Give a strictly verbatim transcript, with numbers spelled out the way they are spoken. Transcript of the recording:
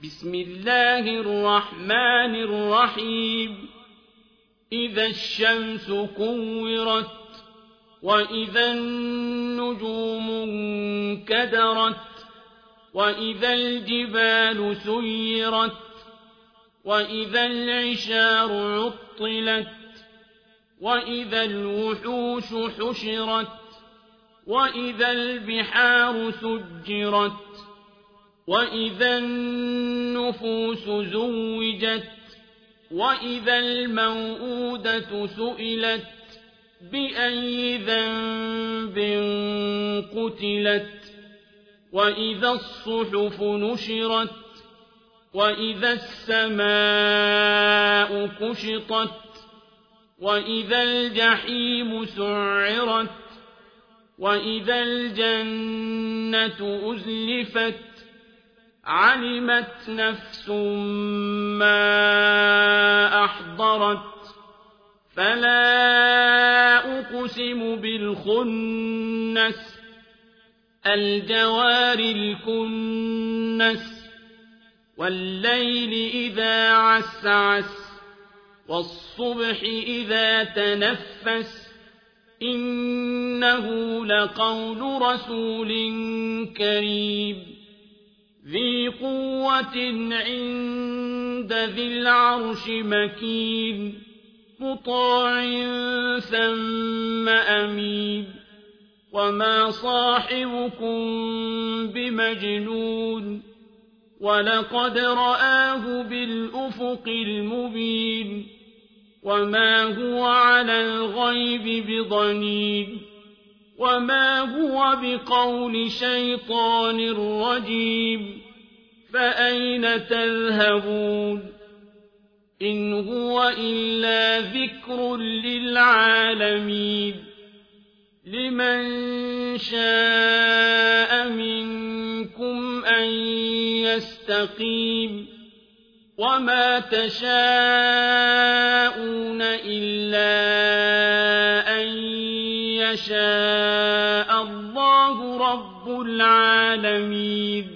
بسم الله الرحمن الرحيم إذا الشمس كورت وإذا النجوم انكدرت وإذا الجبال سيرت وإذا العشار عطلت وإذا الوحوش حشرت وإذا البحار سجرت وإذا النفوس زوجت وإذا الموءودة سئلت بأي ذنب قتلت وإذا الصحف نشرت وإذا السماء كشطت وإذا الجحيم سعرت وإذا الجنة أزلفت علمت نفس ما أحضرت فلا أقسم بالخنس الجوار الكنس والليل إذا عسعس والصبح إذا تنفس إنه لقول رسول كريم ذي قوة عند ذي العرش مكين مطاع ثم أمين وما صاحبكم بمجنون ولقد رآه بالأفق المبين وما هو على الغيب بضنين وما هو بقول شيطان رجيم فأين تذهبون إن هو إلا ذكر للعالمين لمن شاء منكم أن يستقيم وما تشاءون إلا أن يشاء الله رب العالمين